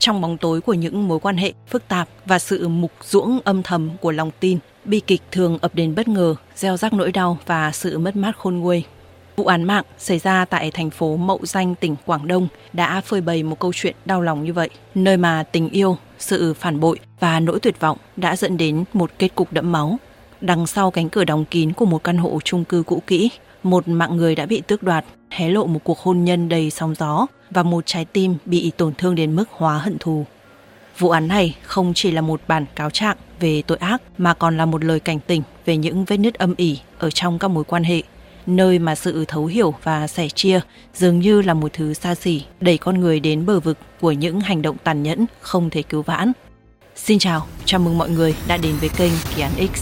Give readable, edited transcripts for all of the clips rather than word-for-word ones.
trong bóng tối của những mối quan hệ phức tạp và sự mục ruỗng âm thầm của lòng tin, bi kịch thường ập đến bất ngờ, gieo rắc nỗi đau và sự mất mát khôn nguôi. Vụ án mạng xảy ra tại thành phố Mậu Danh, tỉnh Quảng Đông đã phơi bày một câu chuyện đau lòng như vậy, nơi mà tình yêu, sự phản bội và nỗi tuyệt vọng đã dẫn đến một kết cục đẫm máu. Đằng sau cánh cửa đóng kín của một căn hộ chung cư cũ kỹ, một mạng người đã bị tước đoạt, hé lộ một cuộc hôn nhân đầy sóng gió và một trái tim bị tổn thương đến mức hóa hận thù. Vụ án này không chỉ là một bản cáo trạng về tội ác mà còn là một lời cảnh tỉnh về những vết nứt âm ỉ ở trong các mối quan hệ, nơi mà sự thấu hiểu và sẻ chia dường như là một thứ xa xỉ, đẩy con người đến bờ vực của những hành động tàn nhẫn không thể cứu vãn. Xin chào, chào mừng mọi người đã đến với kênh Kỳ Án X.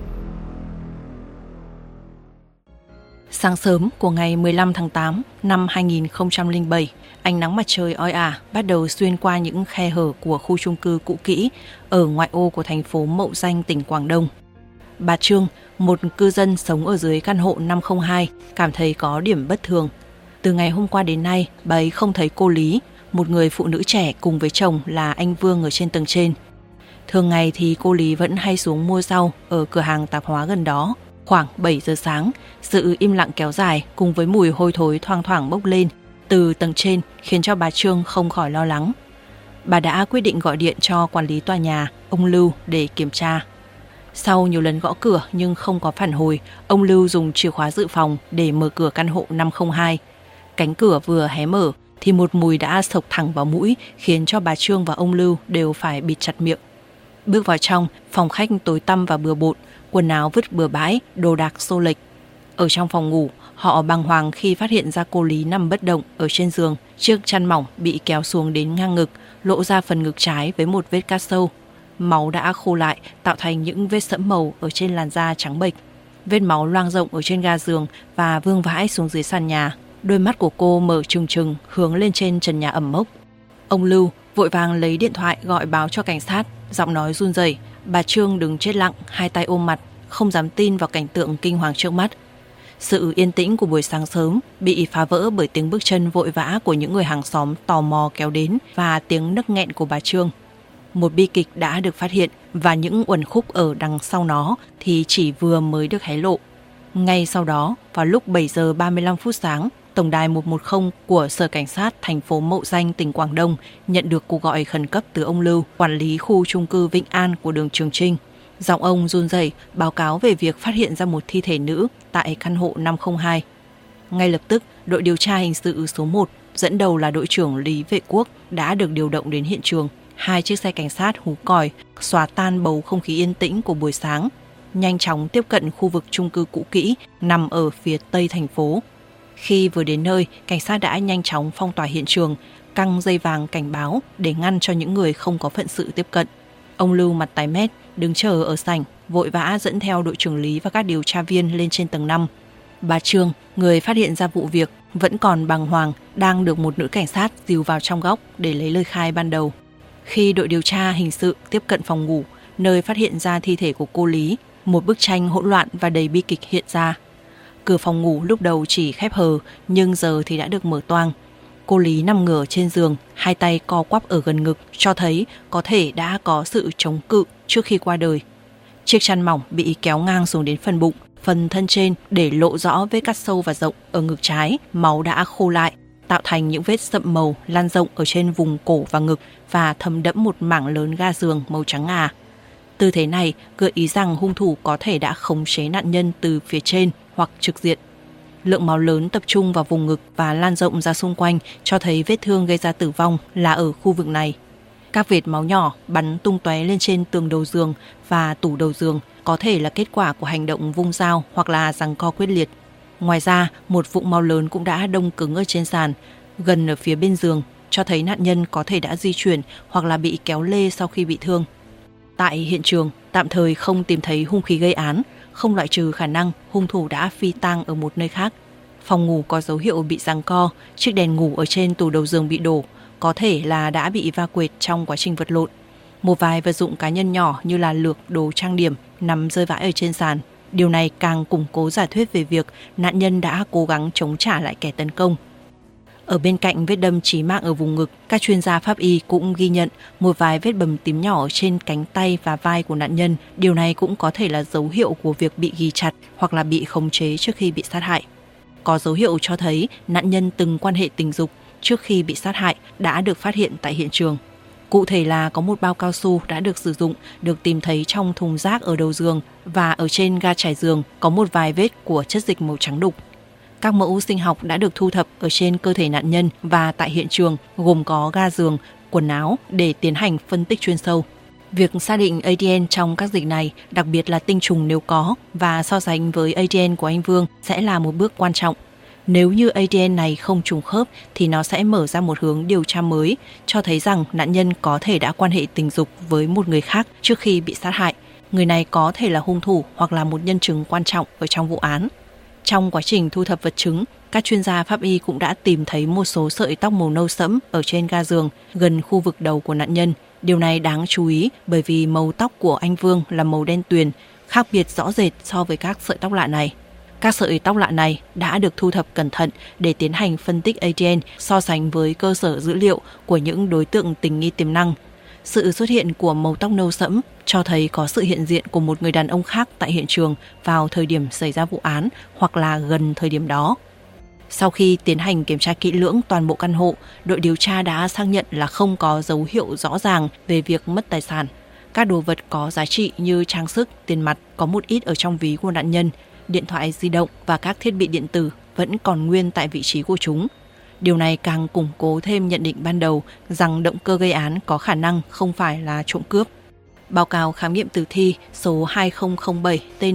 Sáng sớm của ngày 15 tháng 8 năm 2007, ánh nắng mặt trời oi ả bắt đầu xuyên qua những khe hở của khu chung cư cũ kỹ ở ngoại ô của thành phố Mậu Danh, tỉnh Quảng Đông. Bà Trương, một cư dân sống ở dưới căn hộ 502, cảm thấy có điểm bất thường. Từ ngày hôm qua đến nay, bà ấy không thấy cô Lý, một người phụ nữ trẻ cùng với chồng là anh Vương ở trên tầng trên. Thường ngày thì cô Lý vẫn hay xuống mua rau ở cửa hàng tạp hóa gần đó. Khoảng 7 giờ sáng, sự im lặng kéo dài cùng với mùi hôi thối thoang thoảng bốc lên từ tầng trên khiến cho bà Trương không khỏi lo lắng. Bà đã quyết định gọi điện cho quản lý tòa nhà, ông Lưu, để kiểm tra. Sau nhiều lần gõ cửa nhưng không có phản hồi, ông Lưu dùng chìa khóa dự phòng để mở cửa căn hộ 502. Cánh cửa vừa hé mở thì một mùi đã xộc thẳng vào mũi khiến cho bà Trương và ông Lưu đều phải bịt chặt miệng. Bước vào trong, phòng khách tối tăm và bừa bộn, quần áo vứt bừa bãi, đồ đạc xô lệch. Ở trong phòng ngủ, họ bàng hoàng khi phát hiện ra cô Lý nằm bất động ở trên giường, chiếc chăn mỏng bị kéo xuống đến ngang ngực, lộ ra phần ngực trái với một vết cắt sâu. Máu đã khô lại, tạo thành những vết sẫm màu ở trên làn da trắng bệch. Vết máu loang rộng ở trên ga giường và vương vãi xuống dưới sàn nhà. Đôi mắt của cô mở trừng trừng, hướng lên trên trần nhà ẩm mốc. Ông Lưu vội vàng lấy điện thoại gọi báo cho cảnh sát, giọng nói run rẩy. Bà Trương đứng chết lặng, hai tay ôm mặt, không dám tin vào cảnh tượng kinh hoàng trước mắt. Sự yên tĩnh của buổi sáng sớm bị phá vỡ bởi tiếng bước chân vội vã của những người hàng xóm tò mò kéo đến và tiếng nấc nghẹn của bà Trương. Một bi kịch đã được phát hiện và những uẩn khúc ở đằng sau nó thì chỉ vừa mới được hé lộ. Ngay sau đó, vào lúc 7 giờ 35 phút sáng, Tổng đài 110 của Sở Cảnh sát thành phố Mậu Danh, tỉnh Quảng Đông nhận được cuộc gọi khẩn cấp từ ông Lưu, quản lý khu chung cư Vĩnh An của đường Trường Trinh. Giọng ông run rẩy báo cáo về việc phát hiện ra một thi thể nữ tại căn hộ 502. Ngay lập tức, đội điều tra hình sự số 1, dẫn đầu là đội trưởng Lý Vệ Quốc, đã được điều động đến hiện trường. 2 chiếc xe cảnh sát hú còi xóa tan bầu không khí yên tĩnh của buổi sáng, nhanh chóng tiếp cận khu vực chung cư cũ kỹ nằm ở phía tây thành phố. Khi vừa đến nơi, cảnh sát đã nhanh chóng phong tỏa hiện trường, căng dây vàng cảnh báo để ngăn cho những người không có phận sự tiếp cận. Ông Lưu mặt tái mét, đứng chờ ở sảnh, vội vã dẫn theo đội trưởng Lý và các điều tra viên lên trên tầng 5. Bà Trương, người phát hiện ra vụ việc, vẫn còn bàng hoàng, đang được một nữ cảnh sát dìu vào trong góc để lấy lời khai ban đầu. Khi đội điều tra hình sự tiếp cận phòng ngủ, nơi phát hiện ra thi thể của cô Lý, một bức tranh hỗn loạn và đầy bi kịch hiện ra. Cửa phòng ngủ lúc đầu chỉ khép hờ, nhưng giờ thì đã được mở toang. Cô Lý nằm ngửa trên giường, hai tay co quắp ở gần ngực, cho thấy có thể đã có sự chống cự trước khi qua đời. Chiếc chăn mỏng bị kéo ngang xuống đến phần bụng, phần thân trên để lộ rõ vết cắt sâu và rộng ở ngực trái, máu đã khô lại, tạo thành những vết sậm màu lan rộng ở trên vùng cổ và ngực và thấm đẫm một mảng lớn ga giường màu trắng ngà. Tư thế này gợi ý rằng hung thủ có thể đã khống chế nạn nhân từ phía trên hoặc trực diện. Lượng máu lớn tập trung vào vùng ngực và lan rộng ra xung quanh cho thấy vết thương gây ra tử vong là ở khu vực này. Các vệt máu nhỏ bắn tung tóe lên trên tường đầu giường và tủ đầu giường, có thể là kết quả của hành động vung dao hoặc là giằng co quyết liệt. Ngoài ra, một vũng máu lớn cũng đã đông cứng ở trên sàn, gần ở phía bên giường, cho thấy nạn nhân có thể đã di chuyển hoặc là bị kéo lê sau khi bị thương. Tại hiện trường, tạm thời không tìm thấy hung khí gây án, không loại trừ khả năng hung thủ đã phi tang ở một nơi khác. Phòng ngủ có dấu hiệu bị giằng co, chiếc đèn ngủ ở trên tủ đầu giường bị đổ, có thể là đã bị va quệt trong quá trình vật lộn. Một vài vật dụng cá nhân nhỏ như là lược, đồ trang điểm nằm rơi vãi ở trên sàn. Điều này càng củng cố giả thuyết về việc nạn nhân đã cố gắng chống trả lại kẻ tấn công. Ở bên cạnh vết đâm chí mạng ở vùng ngực, các chuyên gia pháp y cũng ghi nhận một vài vết bầm tím nhỏ trên cánh tay và vai của nạn nhân. Điều này cũng có thể là dấu hiệu của việc bị ghi chặt hoặc là bị khống chế trước khi bị sát hại. Có dấu hiệu cho thấy nạn nhân từng quan hệ tình dục trước khi bị sát hại đã được phát hiện tại hiện trường. Cụ thể là có một bao cao su đã được sử dụng được tìm thấy trong thùng rác ở đầu giường và ở trên ga trải giường có một vài vết của chất dịch màu trắng đục. Các mẫu sinh học đã được thu thập ở trên cơ thể nạn nhân và tại hiện trường gồm có ga giường, quần áo để tiến hành phân tích chuyên sâu. Việc xác định ADN trong các dịch này, đặc biệt là tinh trùng nếu có, và so sánh với ADN của anh Vương sẽ là một bước quan trọng. Nếu như ADN này không trùng khớp thì nó sẽ mở ra một hướng điều tra mới, cho thấy rằng nạn nhân có thể đã quan hệ tình dục với một người khác trước khi bị sát hại. Người này có thể là hung thủ hoặc là một nhân chứng quan trọng ở trong vụ án. Trong quá trình thu thập vật chứng, các chuyên gia pháp y cũng đã tìm thấy một số sợi tóc màu nâu sẫm ở trên ga giường gần khu vực đầu của nạn nhân. Điều này đáng chú ý bởi vì màu tóc của anh Vương là màu đen tuyền, khác biệt rõ rệt so với các sợi tóc lạ này. Các sợi tóc lạ này đã được thu thập cẩn thận để tiến hành phân tích ADN so sánh với cơ sở dữ liệu của những đối tượng tình nghi tiềm năng. Sự xuất hiện của màu tóc nâu sẫm cho thấy có sự hiện diện của một người đàn ông khác tại hiện trường vào thời điểm xảy ra vụ án hoặc là gần thời điểm đó. Sau khi tiến hành kiểm tra kỹ lưỡng toàn bộ căn hộ, đội điều tra đã xác nhận là không có dấu hiệu rõ ràng về việc mất tài sản. Các đồ vật có giá trị như trang sức, tiền mặt có một ít ở trong ví của nạn nhân, điện thoại di động và các thiết bị điện tử vẫn còn nguyên tại vị trí của chúng. Điều này càng củng cố thêm nhận định ban đầu rằng động cơ gây án có khả năng không phải là trộm cướp. Báo cáo khám nghiệm tử thi số 2007 TN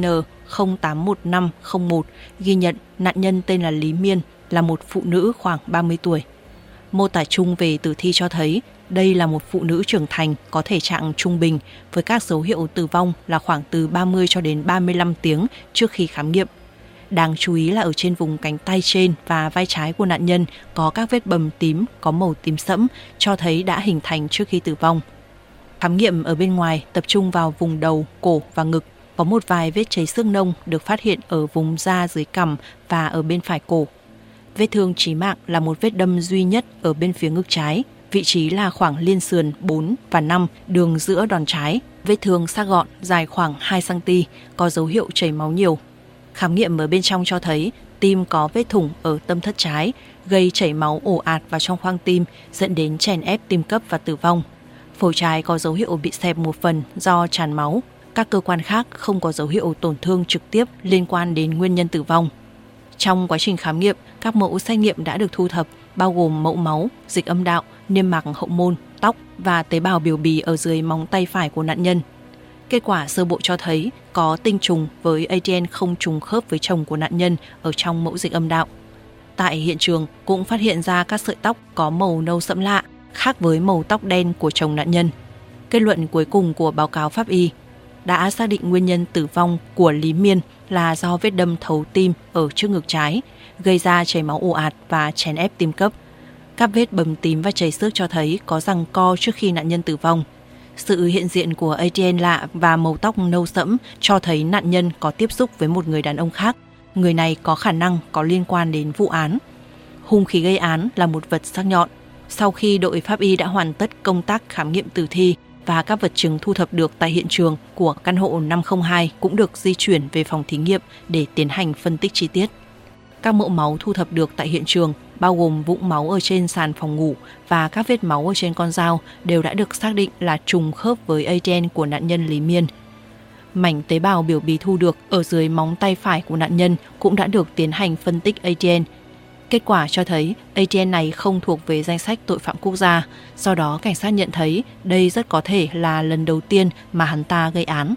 081501 ghi nhận nạn nhân tên là Lý Miên, là một phụ nữ khoảng 30 tuổi. Mô tả chung về tử thi cho thấy đây là một phụ nữ trưởng thành có thể trạng trung bình với các dấu hiệu tử vong là khoảng từ 30 cho đến 35 tiếng trước khi khám nghiệm. Đáng chú ý là ở trên vùng cánh tay trên và vai trái của nạn nhân có các vết bầm tím có màu tím sẫm cho thấy đã hình thành trước khi tử vong. Khám nghiệm ở bên ngoài tập trung vào vùng đầu, cổ và ngực. Có một vài vết cháy xương nông được phát hiện ở vùng da dưới cằm và ở bên phải cổ. Vết thương chí mạng là một vết đâm duy nhất ở bên phía ngực trái, vị trí là khoảng liên sườn 4 và 5, đường giữa đòn trái. Vết thương sắc gọn, dài khoảng 2 cm, có dấu hiệu chảy máu nhiều. Khám nghiệm ở bên trong cho thấy tim có vết thủng ở tâm thất trái, gây chảy máu ồ ạt vào trong khoang tim, dẫn đến chèn ép tim cấp và tử vong. Phổi trái có dấu hiệu bị xẹp một phần do tràn máu. Các cơ quan khác không có dấu hiệu tổn thương trực tiếp liên quan đến nguyên nhân tử vong. Trong quá trình khám nghiệm, các mẫu xét nghiệm đã được thu thập, bao gồm mẫu máu, dịch âm đạo, niêm mạc hậu môn, tóc và tế bào biểu bì ở dưới móng tay phải của nạn nhân. Kết quả sơ bộ cho thấy có tinh trùng với ADN không trùng khớp với chồng của nạn nhân ở trong mẫu dịch âm đạo. Tại hiện trường cũng phát hiện ra các sợi tóc có màu nâu sẫm lạ, khác với màu tóc đen của chồng nạn nhân. Kết luận cuối cùng của báo cáo pháp y đã xác định nguyên nhân tử vong của Lý Miên là do vết đâm thấu tim ở trước ngực trái, gây ra chảy máu ồ ạt và chèn ép tim cấp. Các vết bầm tím và chảy xước cho thấy có giằng co trước khi nạn nhân tử vong. Sự hiện diện của ADN lạ và màu tóc nâu sẫm cho thấy nạn nhân có tiếp xúc với một người đàn ông khác. Người này có khả năng có liên quan đến vụ án. Hung khí gây án là một vật sắc nhọn. Sau khi đội pháp y đã hoàn tất công tác khám nghiệm tử thi và các vật chứng thu thập được tại hiện trường của căn hộ 502 cũng được di chuyển về phòng thí nghiệm để tiến hành phân tích chi tiết. Các mẫu máu thu thập được tại hiện trường, bao gồm vũng máu ở trên sàn phòng ngủ và các vết máu ở trên con dao, đều đã được xác định là trùng khớp với ADN của nạn nhân Lý Miên. Mảnh tế bào biểu bì thu được ở dưới móng tay phải của nạn nhân cũng đã được tiến hành phân tích ADN. Kết quả cho thấy ADN này không thuộc về danh sách tội phạm quốc gia, do đó cảnh sát nhận thấy đây rất có thể là lần đầu tiên mà hắn ta gây án.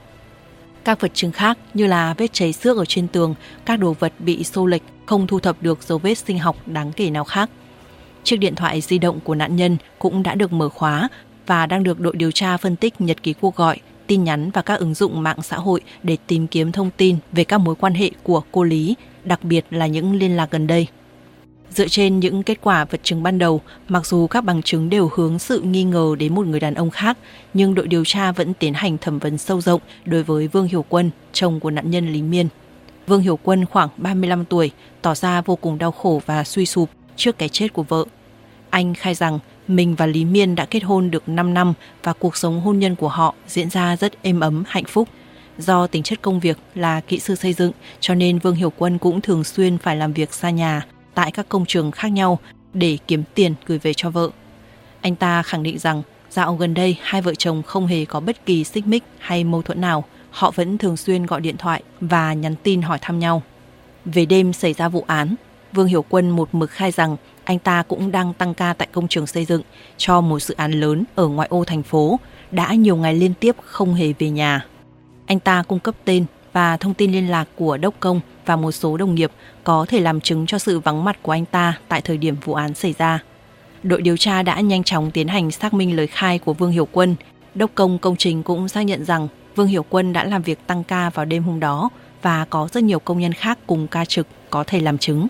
Các vật chứng khác như là vết cháy xước ở trên tường, các đồ vật bị xô lệch, không thu thập được dấu vết sinh học đáng kể nào khác. Chiếc điện thoại di động của nạn nhân cũng đã được mở khóa và đang được đội điều tra phân tích nhật ký cuộc gọi, tin nhắn và các ứng dụng mạng xã hội để tìm kiếm thông tin về các mối quan hệ của cô Lý, đặc biệt là những liên lạc gần đây. Dựa trên những kết quả vật chứng ban đầu, mặc dù các bằng chứng đều hướng sự nghi ngờ đến một người đàn ông khác, nhưng đội điều tra vẫn tiến hành thẩm vấn sâu rộng đối với Vương Hiểu Quân, chồng của nạn nhân Lý Miên. Vương Hiểu Quân khoảng 35 tuổi, tỏ ra vô cùng đau khổ và suy sụp, trước cái chết của vợ. Anh khai rằng mình và Lý Miên đã kết hôn được 5 năm và cuộc sống hôn nhân của họ diễn ra rất êm ấm, hạnh phúc. Do tính chất công việc là kỹ sư xây dựng, cho nên Vương Hiểu Quân cũng thường xuyên phải làm việc xa nhà tại các công trường khác nhau để kiếm tiền gửi về cho vợ. Anh ta khẳng định rằng dạo gần đây hai vợ chồng không hề có bất kỳ xích mích hay mâu thuẫn nào. Họ vẫn thường xuyên gọi điện thoại và nhắn tin hỏi thăm nhau. Về đêm xảy ra vụ án, Vương Hiểu Quân một mực khai rằng anh ta cũng đang tăng ca tại công trường xây dựng cho một dự án lớn ở ngoại ô thành phố, đã nhiều ngày liên tiếp không hề về nhà. Anh ta cung cấp tên và thông tin liên lạc của đốc công và một số đồng nghiệp có thể làm chứng cho sự vắng mặt của anh ta tại thời điểm vụ án xảy ra. Đội điều tra đã nhanh chóng tiến hành xác minh lời khai của Vương Hiểu Quân. Đốc công công trình cũng xác nhận rằng Vương Hiểu Quân đã làm việc tăng ca vào đêm hôm đó và có rất nhiều công nhân khác cùng ca trực có thể làm chứng.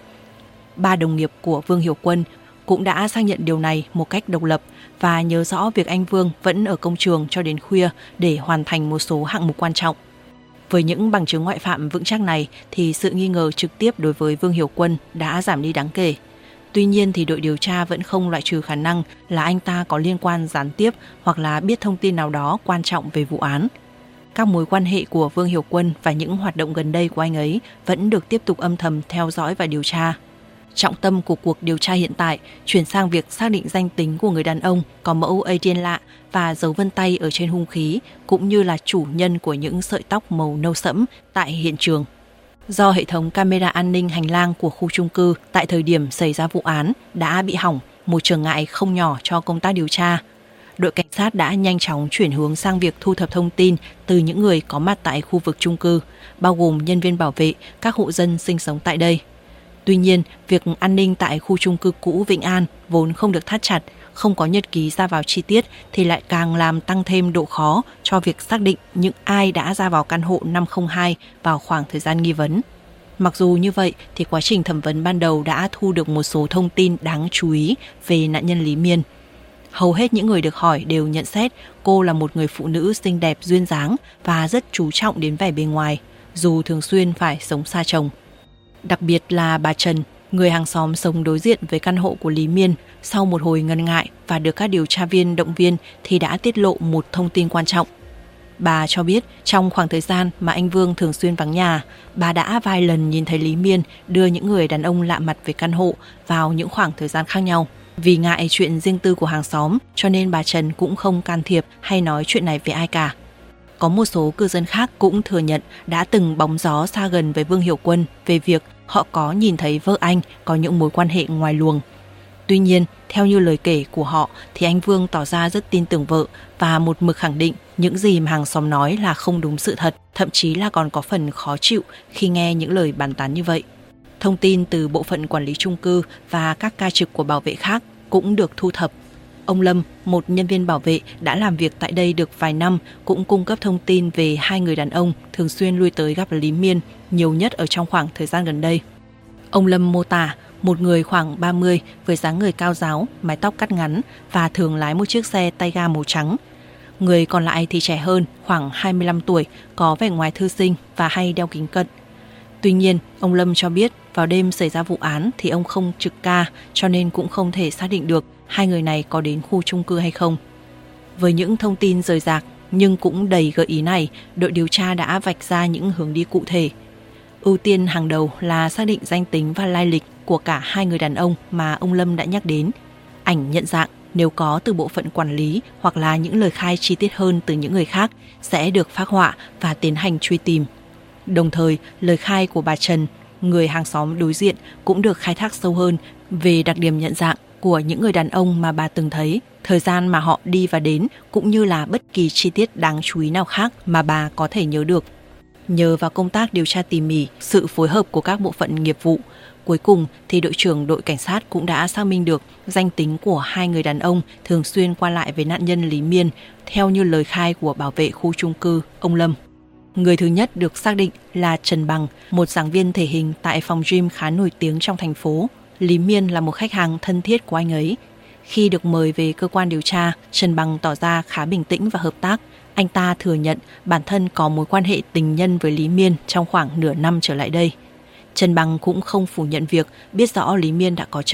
3 đồng nghiệp của Vương Hiểu Quân cũng đã xác nhận điều này một cách độc lập và nhớ rõ việc anh Vương vẫn ở công trường cho đến khuya để hoàn thành một số hạng mục quan trọng. Với những bằng chứng ngoại phạm vững chắc này thì sự nghi ngờ trực tiếp đối với Vương Hiểu Quân đã giảm đi đáng kể. Tuy nhiên thì đội điều tra vẫn không loại trừ khả năng là anh ta có liên quan gián tiếp hoặc là biết thông tin nào đó quan trọng về vụ án. Các mối quan hệ của Vương Hiểu Quân và những hoạt động gần đây của anh ấy vẫn được tiếp tục âm thầm theo dõi và điều tra. Trọng tâm của cuộc điều tra hiện tại chuyển sang việc xác định danh tính của người đàn ông có mẫu ADN lạ và dấu vân tay ở trên hung khí, cũng như là chủ nhân của những sợi tóc màu nâu sẫm tại hiện trường. Do hệ thống camera an ninh hành lang của khu chung cư tại thời điểm xảy ra vụ án đã bị hỏng, một trở ngại không nhỏ cho công tác điều tra, đội cảnh sát đã nhanh chóng chuyển hướng sang việc thu thập thông tin từ những người có mặt tại khu vực chung cư, bao gồm nhân viên bảo vệ, các hộ dân sinh sống tại đây. Tuy nhiên, việc an ninh tại khu chung cư cũ Vĩnh An vốn không được thắt chặt, không có nhật ký ra vào chi tiết thì lại càng làm tăng thêm độ khó cho việc xác định những ai đã ra vào căn hộ 502 vào khoảng thời gian nghi vấn. Mặc dù như vậy thì quá trình thẩm vấn ban đầu đã thu được một số thông tin đáng chú ý về nạn nhân Lý Miên. Hầu hết những người được hỏi đều nhận xét cô là một người phụ nữ xinh đẹp duyên dáng và rất chú trọng đến vẻ bề ngoài, dù thường xuyên phải sống xa chồng. Đặc biệt là bà Trần, người hàng xóm sống đối diện với căn hộ của Lý Miên, sau một hồi ngần ngại và được các điều tra viên động viên thì đã tiết lộ một thông tin quan trọng. Bà cho biết trong khoảng thời gian mà anh Vương thường xuyên vắng nhà, bà đã vài lần nhìn thấy Lý Miên đưa những người đàn ông lạ mặt về căn hộ vào những khoảng thời gian khác nhau. Vì ngại chuyện riêng tư của hàng xóm cho nên bà Trần cũng không can thiệp hay nói chuyện này với ai cả. Có một số cư dân khác cũng thừa nhận đã từng bóng gió xa gần với Vương Hiểu Quân về việc họ có nhìn thấy vợ anh có những mối quan hệ ngoài luồng. Tuy nhiên, theo như lời kể của họ thì anh Vương tỏ ra rất tin tưởng vợ và một mực khẳng định những gì mà hàng xóm nói là không đúng sự thật, thậm chí là còn có phần khó chịu khi nghe những lời bàn tán như vậy. Thông tin từ bộ phận quản lý chung cư và các ca trực của bảo vệ khác cũng được thu thập. Ông Lâm, một nhân viên bảo vệ đã làm việc tại đây được vài năm, cũng cung cấp thông tin về 2 người đàn ông thường xuyên lui tới gặp Lý Miên nhiều nhất ở trong khoảng thời gian gần đây. Ông Lâm mô tả một người khoảng 30 với dáng người cao ráo, mái tóc cắt ngắn và thường lái một chiếc xe tay ga màu trắng. Người còn lại thì trẻ hơn, khoảng 25 tuổi, có vẻ ngoài thư sinh và hay đeo kính cận. Tuy nhiên, ông Lâm cho biết vào đêm xảy ra vụ án thì ông không trực ca, cho nên cũng không thể xác định được 2 người này có đến khu chung cư hay không. Với những thông tin rời rạc nhưng cũng đầy gợi ý này, đội điều tra đã vạch ra những hướng đi cụ thể. Ưu tiên hàng đầu là xác định danh tính và lai lịch của cả 2 người đàn ông mà ông Lâm đã nhắc đến. Ảnh nhận dạng nếu có từ bộ phận quản lý hoặc là những lời khai chi tiết hơn từ những người khác sẽ được phác họa và tiến hành truy tìm. Đồng thời, lời khai của bà Trần, người hàng xóm đối diện, cũng được khai thác sâu hơn về đặc điểm nhận dạng của những người đàn ông mà bà từng thấy, thời gian mà họ đi và đến, cũng như là bất kỳ chi tiết đáng chú ý nào khác mà bà có thể nhớ được. Nhờ vào công tác điều tra tỉ mỉ, sự phối hợp của các bộ phận nghiệp vụ, cuối cùng thì đội trưởng đội cảnh sát cũng đã xác minh được danh tính của 2 người đàn ông thường xuyên qua lại với nạn nhân Lý Miên, theo như lời khai của bảo vệ khu chung cư, ông Lâm. Người thứ nhất được xác định là Trần Bằng, một giảng viên thể hình tại phòng gym khá nổi tiếng trong thành phố. Lý Miên là một khách hàng thân thiết của anh ấy. Khi được mời về cơ quan điều tra, Trần Bằng tỏ ra khá bình tĩnh và hợp tác. Anh ta thừa nhận bản thân có mối quan hệ tình nhân với Lý Miên trong khoảng nửa năm trở lại đây. Trần Bằng cũng không phủ nhận việc biết rõ Lý Miên đã có chồng,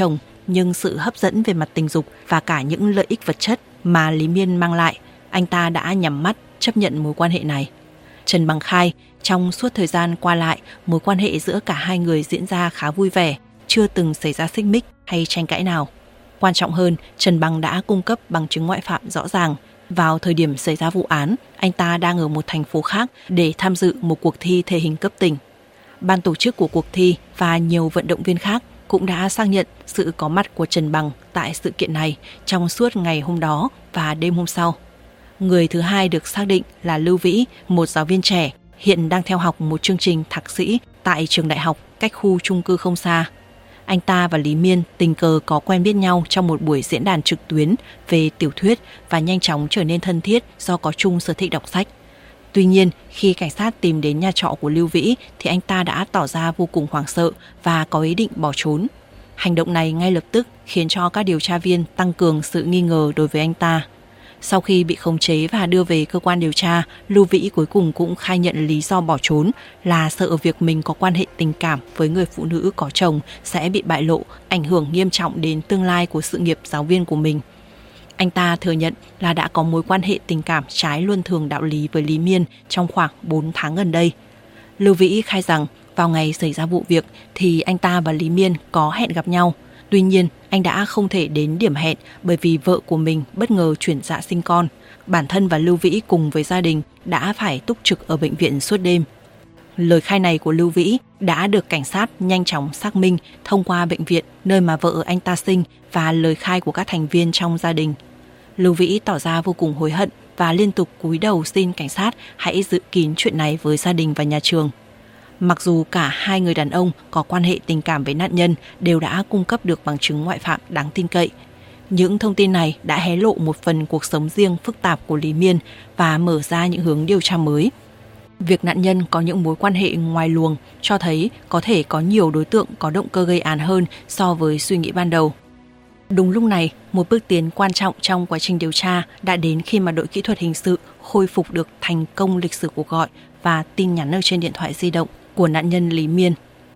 nhưng sự hấp dẫn về mặt tình dục và cả những lợi ích vật chất mà Lý Miên mang lại, anh ta đã nhắm mắt chấp nhận mối quan hệ này. Trần Bằng khai, trong suốt thời gian qua lại, mối quan hệ giữa cả hai người diễn ra khá vui vẻ, chưa từng xảy ra xích mích hay tranh cãi nào. Quan trọng hơn, Trần Bằng đã cung cấp bằng chứng ngoại phạm rõ ràng. Vào thời điểm xảy ra vụ án, anh ta đang ở một thành phố khác để tham dự một cuộc thi thể hình cấp tỉnh. Ban tổ chức của cuộc thi và nhiều vận động viên khác cũng đã xác nhận sự có mặt của Trần Bằng tại sự kiện này trong suốt ngày hôm đó và đêm hôm sau. Người thứ hai được xác định là Lưu Vĩ, một giáo viên trẻ, hiện đang theo học một chương trình thạc sĩ tại trường đại học cách khu chung cư không xa. Anh ta và Lý Miên tình cờ có quen biết nhau trong một buổi diễn đàn trực tuyến về tiểu thuyết và nhanh chóng trở nên thân thiết do có chung sở thích đọc sách. Tuy nhiên, khi cảnh sát tìm đến nhà trọ của Lưu Vĩ thì anh ta đã tỏ ra vô cùng hoảng sợ và có ý định bỏ trốn. Hành động này ngay lập tức khiến cho các điều tra viên tăng cường sự nghi ngờ đối với anh ta. Sau khi bị khống chế và đưa về cơ quan điều tra, Lưu Vĩ cuối cùng cũng khai nhận lý do bỏ trốn là sợ việc mình có quan hệ tình cảm với người phụ nữ có chồng sẽ bị bại lộ, ảnh hưởng nghiêm trọng đến tương lai của sự nghiệp giáo viên của mình. Anh ta thừa nhận là đã có mối quan hệ tình cảm trái luân thường đạo lý với Lý Miên trong khoảng 4 tháng gần đây. Lưu Vĩ khai rằng vào ngày xảy ra vụ việc thì anh ta và Lý Miên có hẹn gặp nhau. Tuy nhiên, anh đã không thể đến điểm hẹn bởi vì vợ của mình bất ngờ chuyển dạ sinh con. Bản thân và Lưu Vĩ cùng với gia đình đã phải túc trực ở bệnh viện suốt đêm. Lời khai này của Lưu Vĩ đã được cảnh sát nhanh chóng xác minh thông qua bệnh viện nơi mà vợ anh ta sinh và lời khai của các thành viên trong gia đình. Lưu Vĩ tỏ ra vô cùng hối hận và liên tục cúi đầu xin cảnh sát hãy giữ kín chuyện này với gia đình và nhà trường. Mặc dù cả hai người đàn ông có quan hệ tình cảm với nạn nhân đều đã cung cấp được bằng chứng ngoại phạm đáng tin cậy, những thông tin này đã hé lộ một phần cuộc sống riêng phức tạp của Lý Miên và mở ra những hướng điều tra mới. Việc nạn nhân có những mối quan hệ ngoài luồng cho thấy có thể có nhiều đối tượng có động cơ gây án hơn so với suy nghĩ ban đầu. Đúng lúc này, một bước tiến quan trọng trong quá trình điều tra đã đến khi mà đội kỹ thuật hình sự khôi phục được thành công lịch sử cuộc gọi và tin nhắn ở trên điện thoại di động của nạn nhân Lý Miên.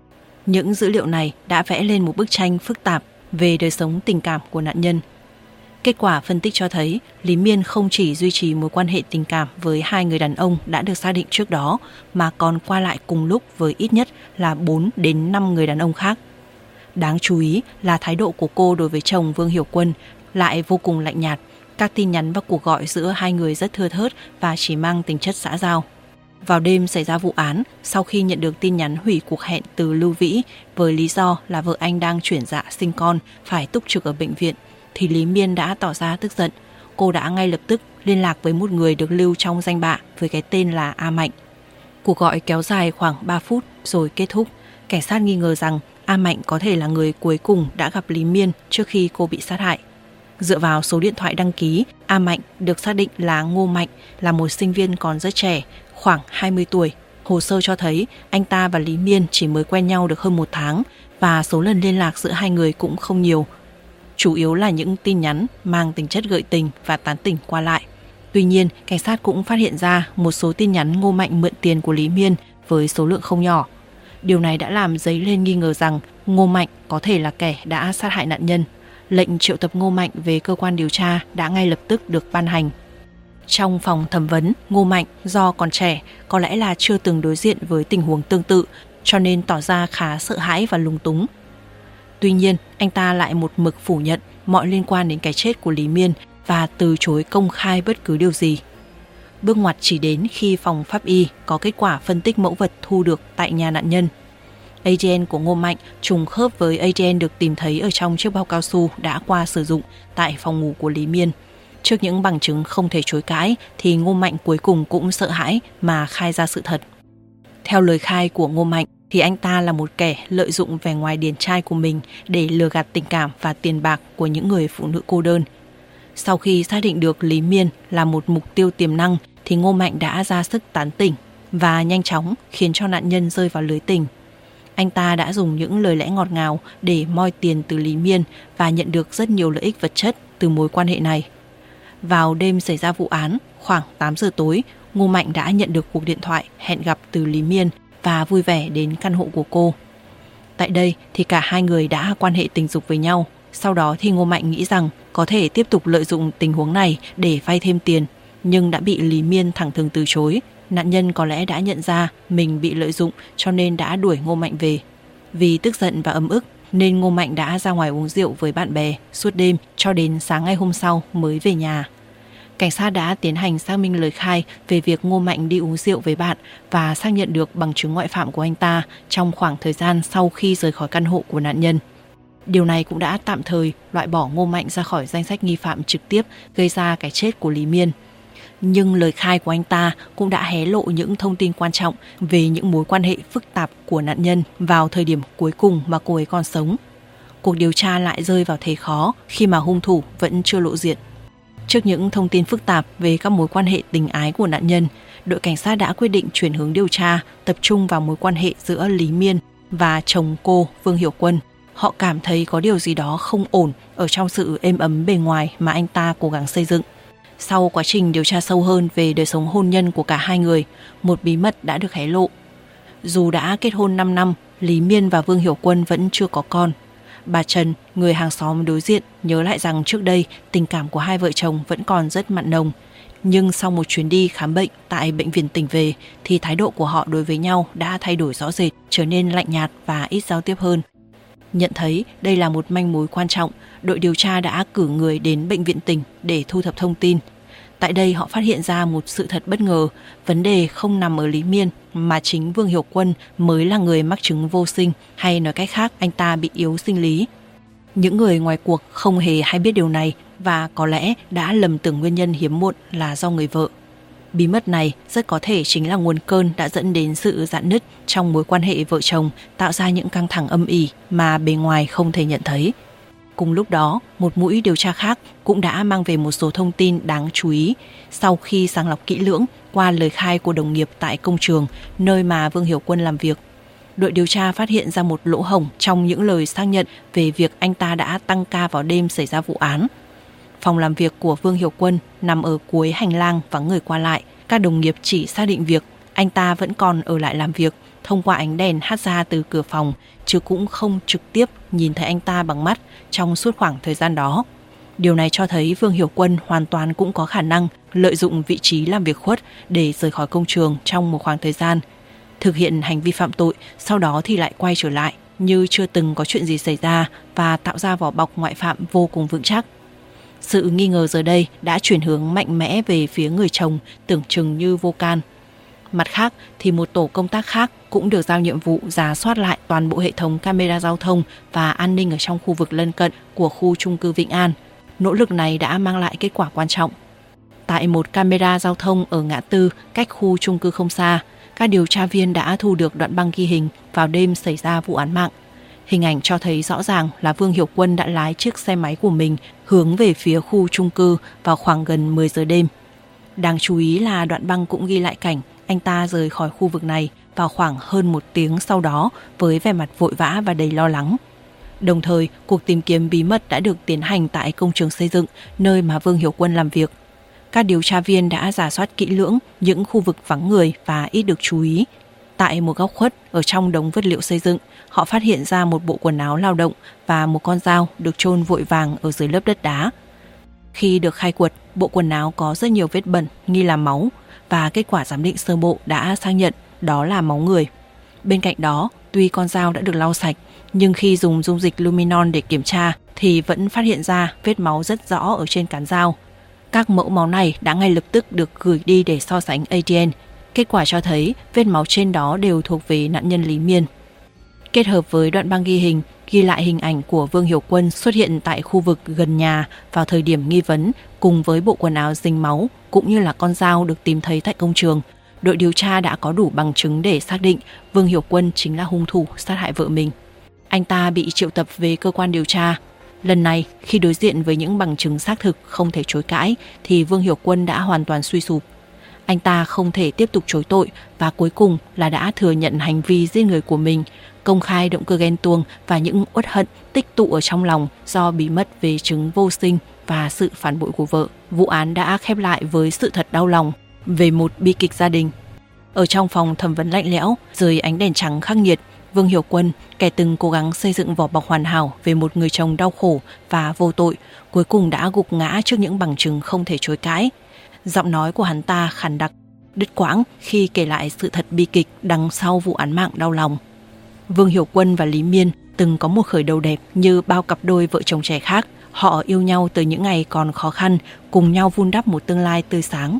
Những dữ liệu này đã vẽ lên một bức tranh phức tạp về đời sống tình cảm của nạn nhân. Kết quả phân tích cho thấy Lý Miên không chỉ duy trì mối quan hệ tình cảm với hai người đàn ông đã được xác định trước đó mà còn qua lại cùng lúc với ít nhất là 4 đến 5 người đàn ông khác. Đáng chú ý là thái độ của cô đối với chồng Vương Hiểu Quân lại vô cùng lạnh nhạt. Các tin nhắn và cuộc gọi giữa hai người rất thưa thớt và chỉ mang tính chất xã giao. Vào đêm xảy ra vụ án, sau khi nhận được tin nhắn hủy cuộc hẹn từ Lưu Vĩ với lý do là vợ anh đang chuyển dạ sinh con phải túc trực ở bệnh viện, thì Lý Miên đã tỏ ra tức giận. Cô đã ngay lập tức liên lạc với một người được lưu trong danh bạ với cái tên là A Mạnh. Cuộc gọi kéo dài khoảng 3 phút rồi kết thúc. Cảnh sát nghi ngờ rằng A Mạnh có thể là người cuối cùng đã gặp Lý Miên trước khi cô bị sát hại. Dựa vào số điện thoại đăng ký, A Mạnh được xác định là Ngô Mạnh, là một sinh viên còn rất trẻ, khoảng 20 tuổi. Hồ sơ cho thấy anh ta và Lý Miên chỉ mới quen nhau được hơn 1 tháng và số lần liên lạc giữa hai người cũng không nhiều. Chủ yếu là những tin nhắn mang tính chất gợi tình và tán tỉnh qua lại. Tuy nhiên, cảnh sát cũng phát hiện ra một số tin nhắn Ngô Mạnh mượn tiền của Lý Miên với số lượng không nhỏ. Điều này đã làm dấy lên nghi ngờ rằng Ngô Mạnh có thể là kẻ đã sát hại nạn nhân. Lệnh triệu tập Ngô Mạnh về cơ quan điều tra đã ngay lập tức được ban hành. Trong phòng thẩm vấn, Ngô Mạnh do còn trẻ, có lẽ là chưa từng đối diện với tình huống tương tự, cho nên tỏ ra khá sợ hãi và lúng túng. Tuy nhiên, anh ta lại một mực phủ nhận mọi liên quan đến cái chết của Lý Miên và từ chối công khai bất cứ điều gì. Bước ngoặt chỉ đến khi phòng pháp y có kết quả phân tích mẫu vật thu được tại nhà nạn nhân. ADN của Ngô Mạnh trùng khớp với ADN được tìm thấy ở trong chiếc bao cao su đã qua sử dụng tại phòng ngủ của Lý Miên. Trước những bằng chứng không thể chối cãi thì Ngô Mạnh cuối cùng cũng sợ hãi mà khai ra sự thật. Theo lời khai của Ngô Mạnh thì anh ta là một kẻ lợi dụng vẻ ngoài điển trai của mình để lừa gạt tình cảm và tiền bạc của những người phụ nữ cô đơn. Sau khi xác định được Lý Miên là một mục tiêu tiềm năng thì Ngô Mạnh đã ra sức tán tỉnh và nhanh chóng khiến cho nạn nhân rơi vào lưới tình. Anh ta đã dùng những lời lẽ ngọt ngào để moi tiền từ Lý Miên và nhận được rất nhiều lợi ích vật chất từ mối quan hệ này. Vào đêm xảy ra vụ án, khoảng 8 giờ tối, Ngô Mạnh đã nhận được cuộc điện thoại hẹn gặp từ Lý Miên và vui vẻ đến căn hộ của cô. Tại đây thì cả hai người đã quan hệ tình dục với nhau. Sau đó thì Ngô Mạnh nghĩ rằng có thể tiếp tục lợi dụng tình huống này để vay thêm tiền, nhưng đã bị Lý Miên thẳng thừng từ chối. Nạn nhân có lẽ đã nhận ra mình bị lợi dụng cho nên đã đuổi Ngô Mạnh về. Vì tức giận và ấm ức nên Ngô Mạnh đã ra ngoài uống rượu với bạn bè suốt đêm cho đến sáng ngày hôm sau mới về nhà. Cảnh sát đã tiến hành xác minh lời khai về việc Ngô Mạnh đi uống rượu với bạn và xác nhận được bằng chứng ngoại phạm của anh ta trong khoảng thời gian sau khi rời khỏi căn hộ của nạn nhân. Điều này cũng đã tạm thời loại bỏ Ngô Mạnh ra khỏi danh sách nghi phạm trực tiếp gây ra cái chết của Lý Miên. Nhưng lời khai của anh ta cũng đã hé lộ những thông tin quan trọng về những mối quan hệ phức tạp của nạn nhân vào thời điểm cuối cùng mà cô ấy còn sống. Cuộc điều tra lại rơi vào thế khó khi mà hung thủ vẫn chưa lộ diện. Trước những thông tin phức tạp về các mối quan hệ tình ái của nạn nhân, đội cảnh sát đã quyết định chuyển hướng điều tra, tập trung vào mối quan hệ giữa Lý Miên và chồng cô Vương Hiểu Quân. Họ cảm thấy có điều gì đó không ổn ở trong sự êm ấm bề ngoài mà anh ta cố gắng xây dựng. Sau quá trình điều tra sâu hơn về đời sống hôn nhân của cả hai người, một bí mật đã được hé lộ. Dù đã kết hôn 5 năm, Lý Miên và Vương Hiểu Quân vẫn chưa có con. Bà Trần, người hàng xóm đối diện, nhớ lại rằng trước đây tình cảm của hai vợ chồng vẫn còn rất mặn nồng. Nhưng sau một chuyến đi khám bệnh tại bệnh viện tỉnh về thì thái độ của họ đối với nhau đã thay đổi rõ rệt, trở nên lạnh nhạt và ít giao tiếp hơn. Nhận thấy đây là một manh mối quan trọng, đội điều tra đã cử người đến bệnh viện tỉnh để thu thập thông tin. Tại đây họ phát hiện ra một sự thật bất ngờ, vấn đề không nằm ở Lý Miên mà chính Vương Hiểu Quân mới là người mắc chứng vô sinh, hay nói cách khác anh ta bị yếu sinh lý. Những người ngoài cuộc không hề hay biết điều này và có lẽ đã lầm tưởng nguyên nhân hiếm muộn là do người vợ. Bí mật này rất có thể chính là nguồn cơn đã dẫn đến sự rạn nứt trong mối quan hệ vợ chồng, tạo ra những căng thẳng âm ỉ mà bề ngoài không thể nhận thấy. Cùng lúc đó, một mũi điều tra khác cũng đã mang về một số thông tin đáng chú ý. Sau khi sàng lọc kỹ lưỡng qua lời khai của đồng nghiệp tại công trường, nơi mà Vương Hiểu Quân làm việc, đội điều tra phát hiện ra một lỗ hổng trong những lời xác nhận về việc anh ta đã tăng ca vào đêm xảy ra vụ án. Phòng làm việc của Vương Hiểu Quân nằm ở cuối hành lang vắng người qua lại. Các đồng nghiệp chỉ xác định việc anh ta vẫn còn ở lại làm việc thông qua ánh đèn hắt ra từ cửa phòng, chứ cũng không trực tiếp nhìn thấy anh ta bằng mắt trong suốt khoảng thời gian đó. Điều này cho thấy Vương Hiểu Quân hoàn toàn cũng có khả năng lợi dụng vị trí làm việc khuất để rời khỏi công trường trong một khoảng thời gian, thực hiện hành vi phạm tội, sau đó thì lại quay trở lại như chưa từng có chuyện gì xảy ra và tạo ra vỏ bọc ngoại phạm vô cùng vững chắc. Sự nghi ngờ giờ đây đã chuyển hướng mạnh mẽ về phía người chồng tưởng chừng như vô can. Mặt khác thì một tổ công tác khác cũng được giao nhiệm vụ rà soát lại toàn bộ hệ thống camera giao thông và an ninh ở trong khu vực lân cận của khu chung cư Vĩnh An. Nỗ lực này đã mang lại kết quả quan trọng. Tại một camera giao thông ở ngã tư cách khu chung cư không xa, các điều tra viên đã thu được đoạn băng ghi hình vào đêm xảy ra vụ án mạng. Hình ảnh cho thấy rõ ràng là Vương Hiểu Quân đã lái chiếc xe máy của mình hướng về phía khu chung cư vào khoảng gần 10 giờ đêm. Đáng chú ý là đoạn băng cũng ghi lại cảnh anh ta rời khỏi khu vực này vào khoảng hơn 1 tiếng sau đó với vẻ mặt vội vã và đầy lo lắng. Đồng thời, cuộc tìm kiếm bí mật đã được tiến hành tại công trường xây dựng, nơi mà Vương Hiểu Quân làm việc. Các điều tra viên đã rà soát kỹ lưỡng những khu vực vắng người và ít được chú ý. Tại một góc khuất ở trong đống vật liệu xây dựng, họ phát hiện ra một bộ quần áo lao động và một con dao được chôn vội vàng ở dưới lớp đất đá. Khi được khai quật, bộ quần áo có rất nhiều vết bẩn nghi là máu và kết quả giám định sơ bộ đã xác nhận đó là máu người. Bên cạnh đó, tuy con dao đã được lau sạch, nhưng khi dùng dung dịch luminol để kiểm tra thì vẫn phát hiện ra vết máu rất rõ ở trên cán dao. Các mẫu máu này đã ngay lập tức được gửi đi để so sánh ADN. Kết quả cho thấy vết máu trên đó đều thuộc về nạn nhân Lý Miên. Kết hợp với đoạn băng ghi hình, ghi lại hình ảnh của Vương Hiểu Quân xuất hiện tại khu vực gần nhà vào thời điểm nghi vấn, cùng với bộ quần áo dính máu cũng như là con dao được tìm thấy tại công trường, đội điều tra đã có đủ bằng chứng để xác định Vương Hiểu Quân chính là hung thủ sát hại vợ mình. Anh ta bị triệu tập về cơ quan điều tra. Lần này, khi đối diện với những bằng chứng xác thực không thể chối cãi, thì Vương Hiểu Quân đã hoàn toàn suy sụp. Anh ta không thể tiếp tục chối tội và cuối cùng là đã thừa nhận hành vi giết người của mình, công khai động cơ ghen tuông và những uất hận tích tụ ở trong lòng do bí mật về chứng vô sinh và sự phản bội của vợ. Vụ án đã khép lại với sự thật đau lòng về một bi kịch gia đình. Ở trong phòng thẩm vấn lạnh lẽo, dưới ánh đèn trắng khắc nghiệt, Vương Hiểu Quân, kẻ từng cố gắng xây dựng vỏ bọc hoàn hảo về một người chồng đau khổ và vô tội, cuối cùng đã gục ngã trước những bằng chứng không thể chối cãi. Giọng nói của hắn ta khàn đặc, đứt quãng khi kể lại sự thật bi kịch đằng sau vụ án mạng đau lòng. Vương Hiểu Quân và Lý Miên từng có một khởi đầu đẹp như bao cặp đôi vợ chồng trẻ khác. Họ yêu nhau từ những ngày còn khó khăn, cùng nhau vun đắp một tương lai tươi sáng.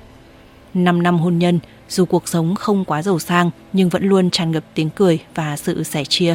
5 năm hôn nhân, dù cuộc sống không quá giàu sang nhưng vẫn luôn tràn ngập tiếng cười và sự sẻ chia.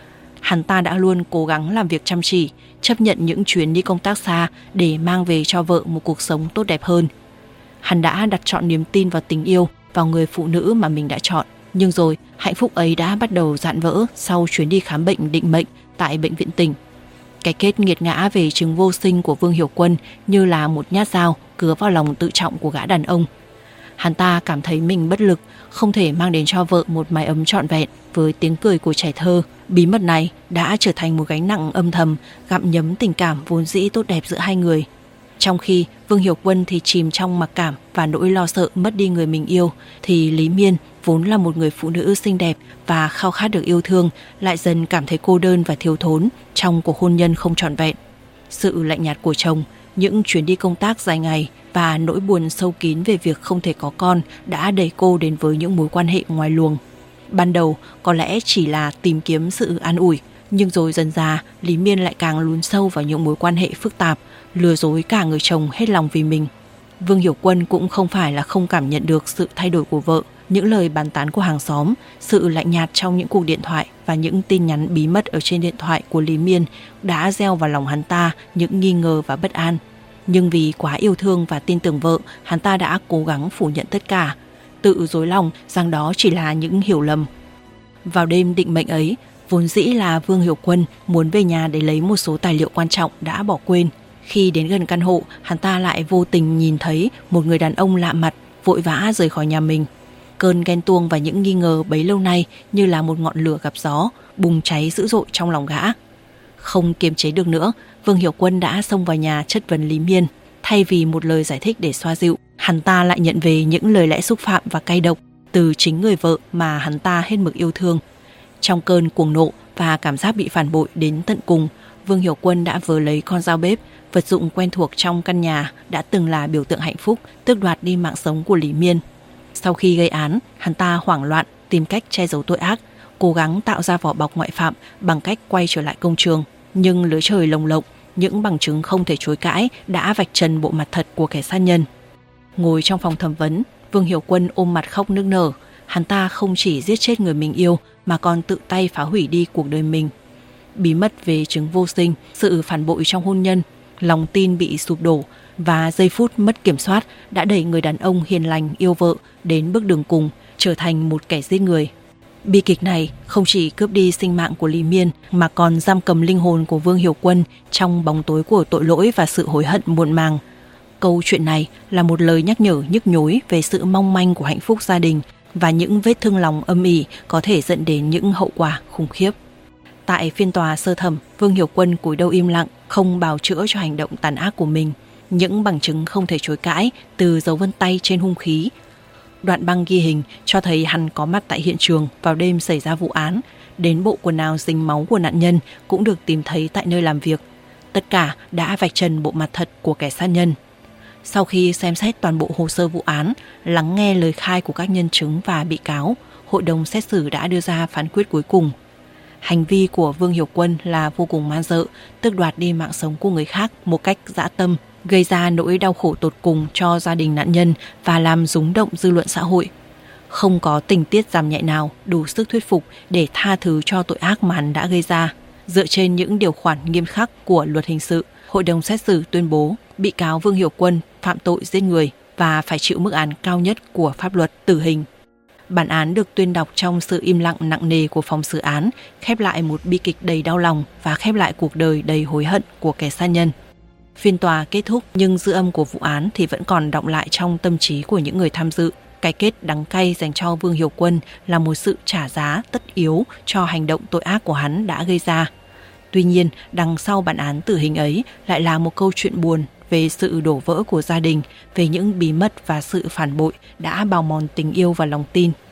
Hắn ta đã luôn cố gắng làm việc chăm chỉ, chấp nhận những chuyến đi công tác xa để mang về cho vợ một cuộc sống tốt đẹp hơn. Hắn đã đặt trọn niềm tin vào tình yêu, vào người phụ nữ mà mình đã chọn. Nhưng rồi, hạnh phúc ấy đã bắt đầu rạn vỡ sau chuyến đi khám bệnh định mệnh tại bệnh viện tỉnh. Cái kết nghiệt ngã về chứng vô sinh của Vương Hiểu Quân như là một nhát dao cứa vào lòng tự trọng của gã đàn ông. Hắn ta cảm thấy mình bất lực, không thể mang đến cho vợ một mái ấm trọn vẹn với tiếng cười của trẻ thơ. Bí mật này đã trở thành một gánh nặng âm thầm, gặm nhấm tình cảm vốn dĩ tốt đẹp giữa hai người. Trong khi Vương Hiểu Quân thì chìm trong mặc cảm và nỗi lo sợ mất đi người mình yêu, thì Lý Miên vốn là một người phụ nữ xinh đẹp và khao khát được yêu thương, lại dần cảm thấy cô đơn và thiếu thốn trong cuộc hôn nhân không trọn vẹn. Sự lạnh nhạt của chồng, những chuyến đi công tác dài ngày và nỗi buồn sâu kín về việc không thể có con đã đẩy cô đến với những mối quan hệ ngoài luồng. Ban đầu có lẽ chỉ là tìm kiếm sự an ủi, nhưng rồi dần dà Lý Miên lại càng lún sâu vào những mối quan hệ phức tạp, lừa dối cả người chồng hết lòng vì mình. Vương Hiểu Quân cũng không phải là không cảm nhận được sự thay đổi của vợ, những lời bàn tán của hàng xóm, sự lạnh nhạt trong những cuộc điện thoại và những tin nhắn bí mật ở trên điện thoại của Lý Miên đã gieo vào lòng hắn ta những nghi ngờ và bất an. Nhưng vì quá yêu thương và tin tưởng vợ, hắn ta đã cố gắng phủ nhận tất cả, tự dối lòng rằng đó chỉ là những hiểu lầm. Vào đêm định mệnh ấy, vốn dĩ là Vương Hiểu Quân muốn về nhà để lấy một số tài liệu quan trọng đã bỏ quên. Khi đến gần căn hộ, hắn ta lại vô tình nhìn thấy một người đàn ông lạ mặt vội vã rời khỏi nhà mình. Cơn ghen tuông và những nghi ngờ bấy lâu nay như là một ngọn lửa gặp gió, bùng cháy dữ dội trong lòng gã. Không kiềm chế được nữa, Vương Hiểu Quân đã xông vào nhà chất vấn Lý Miên. Thay vì một lời giải thích để xoa dịu, hắn ta lại nhận về những lời lẽ xúc phạm và cay độc từ chính người vợ mà hắn ta hết mực yêu thương. Trong cơn cuồng nộ và cảm giác bị phản bội đến tận cùng, Vương Hiểu Quân đã vớ lấy con dao bếp, vật dụng quen thuộc trong căn nhà đã từng là biểu tượng hạnh phúc, tước đoạt đi mạng sống của Lý Miên. Sau khi gây án, hắn ta hoảng loạn tìm cách che giấu tội ác, cố gắng tạo ra vỏ bọc ngoại phạm bằng cách quay trở lại công trường. Nhưng lưới trời lồng lộng, những bằng chứng không thể chối cãi đã vạch trần bộ mặt thật của kẻ sát nhân. Ngồi trong phòng thẩm vấn, Vương Hiểu Quân ôm mặt khóc nức nở. Hắn ta không chỉ giết chết người mình yêu mà còn tự tay phá hủy đi cuộc đời mình. Bí mật về chứng vô sinh, sự phản bội trong hôn nhân, lòng tin bị sụp đổ và giây phút mất kiểm soát đã đẩy người đàn ông hiền lành yêu vợ đến bước đường cùng, trở thành một kẻ giết người. Bi kịch này không chỉ cướp đi sinh mạng của Lý Miên mà còn giam cầm linh hồn của Vương Hiểu Quân trong bóng tối của tội lỗi và sự hối hận muộn màng. Câu chuyện này là một lời nhắc nhở nhức nhối về sự mong manh của hạnh phúc gia đình và những vết thương lòng âm ỉ có thể dẫn đến những hậu quả khủng khiếp. Tại phiên tòa sơ thẩm, Vương Hiểu Quân cúi đầu im lặng, không bào chữa cho hành động tàn ác của mình. Những bằng chứng không thể chối cãi, từ dấu vân tay trên hung khí, đoạn băng ghi hình cho thấy hắn có mặt tại hiện trường vào đêm xảy ra vụ án, đến bộ quần áo dính máu của nạn nhân cũng được tìm thấy tại nơi làm việc. Tất cả đã vạch trần bộ mặt thật của kẻ sát nhân. Sau khi xem xét toàn bộ hồ sơ vụ án, lắng nghe lời khai của các nhân chứng và bị cáo, hội đồng xét xử đã đưa ra phán quyết cuối cùng. Hành vi của Vương Hiểu Quân là vô cùng man dợ, tước đoạt đi mạng sống của người khác một cách dã tâm, gây ra nỗi đau khổ tột cùng cho gia đình nạn nhân và làm rúng động dư luận xã hội. Không có tình tiết giảm nhẹ nào đủ sức thuyết phục để tha thứ cho tội ác mà hắn đã gây ra. Dựa trên những điều khoản nghiêm khắc của luật hình sự, hội đồng xét xử tuyên bố bị cáo Vương Hiểu Quân phạm tội giết người và phải chịu mức án cao nhất của pháp luật, tử hình. Bản án được tuyên đọc trong sự im lặng nặng nề của phòng xử án, khép lại một bi kịch đầy đau lòng và khép lại cuộc đời đầy hối hận của kẻ sát nhân. Phiên tòa kết thúc nhưng dư âm của vụ án thì vẫn còn đọng lại trong tâm trí của những người tham dự. Cái kết đắng cay dành cho Vương Hiểu Quân là một sự trả giá tất yếu cho hành động tội ác của hắn đã gây ra. Tuy nhiên, đằng sau bản án tử hình ấy lại là một câu chuyện buồn về sự đổ vỡ của gia đình, về những bí mật và sự phản bội đã bào mòn tình yêu và lòng tin.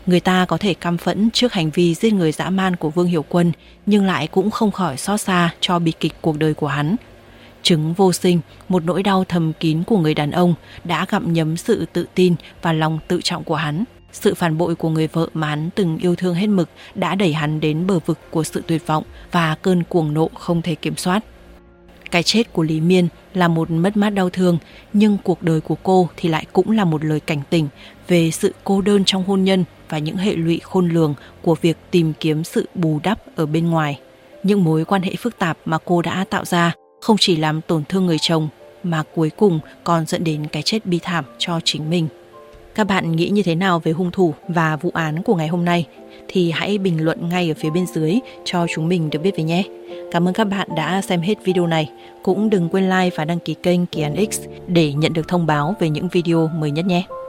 Người ta có thể căm phẫn trước hành vi giết người dã man của Vương Hiểu Quân, nhưng lại cũng không khỏi xót xa cho bi kịch cuộc đời của hắn. Chứng vô sinh, một nỗi đau thầm kín của người đàn ông đã gặm nhấm sự tự tin và lòng tự trọng của hắn. Sự phản bội của người vợ mà hắn từng yêu thương hết mực đã đẩy hắn đến bờ vực của sự tuyệt vọng và cơn cuồng nộ không thể kiểm soát. Cái chết của Lý Miên là một mất mát đau thương, nhưng cuộc đời của cô thì lại cũng là một lời cảnh tỉnh về sự cô đơn trong hôn nhân và những hệ lụy khôn lường của việc tìm kiếm sự bù đắp ở bên ngoài. Những mối quan hệ phức tạp mà cô đã tạo ra không chỉ làm tổn thương người chồng, mà cuối cùng còn dẫn đến cái chết bi thảm cho chính mình. Các bạn nghĩ như thế nào về hung thủ và vụ án của ngày hôm nay? Thì hãy bình luận ngay ở phía bên dưới cho chúng mình được biết với nhé. Cảm ơn các bạn đã xem hết video này. Cũng đừng quên like và đăng ký kênh Kỳ Án X để nhận được thông báo về những video mới nhất nhé.